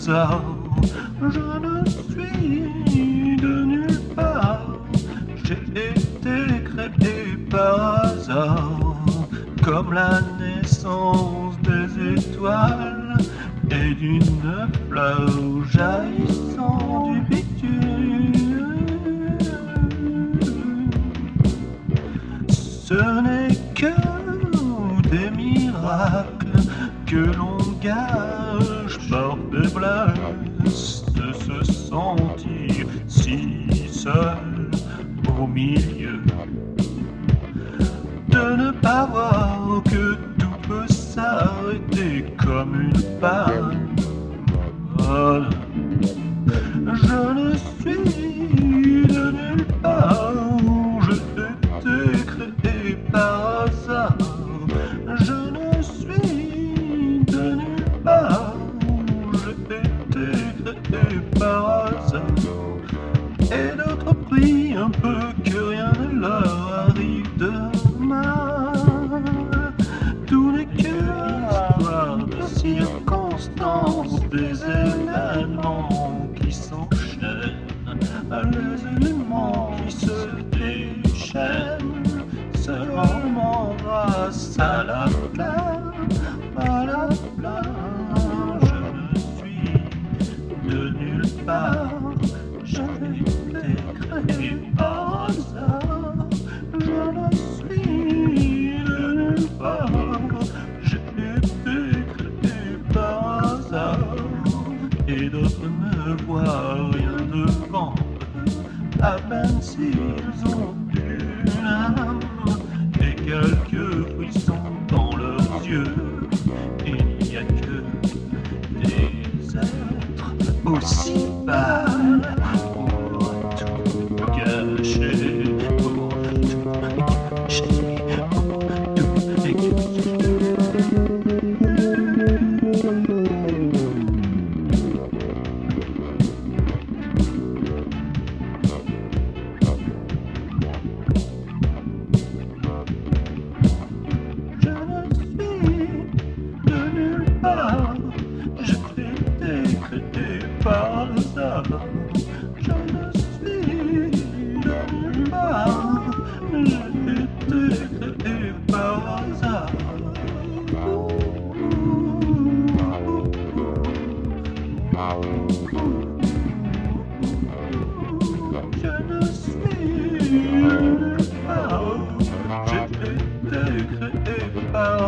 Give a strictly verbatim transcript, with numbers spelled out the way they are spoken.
hasard. Je ne suis de nulle part. J'ai été créé par hasard, comme la naissance des étoiles et d'une fleur jaillissant du bitume. Ce n'est que des miracles que l'on gage par faiblesse, de se sentir si seul au milieu, de ne pas voir que tout peut s'arrêter comme une panne. Voilà. Je ne suis de nulle part, j'ai été créé par hasard. Je ne suis de nulle part, j'ai été créé par hasard. Et d'autres prient un peu que rien ne leur arrive demain. Tout n'est que l'histoire de circonstances, des événements qui s'enchaînent, les éléments qui se déchaînent. Seulement grâce à la flamme, à la flamme, je ne suis de nulle part. J'ai été créé par hasard. Je ne suis de nulle part. J'ai été créé par hasard. Et d'autres ne voient rien devant, à peine s'ils ont une âme et quelques frissons dans leurs yeux. Il n'y a que des êtres aussi pâles pour tout gâcher, pour tout gâcher, pour tout gâcher. J'ai été créé par hasard. Je ne suis de nulle part. J'ai été créé par hasard. Je ne suis de nulle part. J'ai été créé par hasard.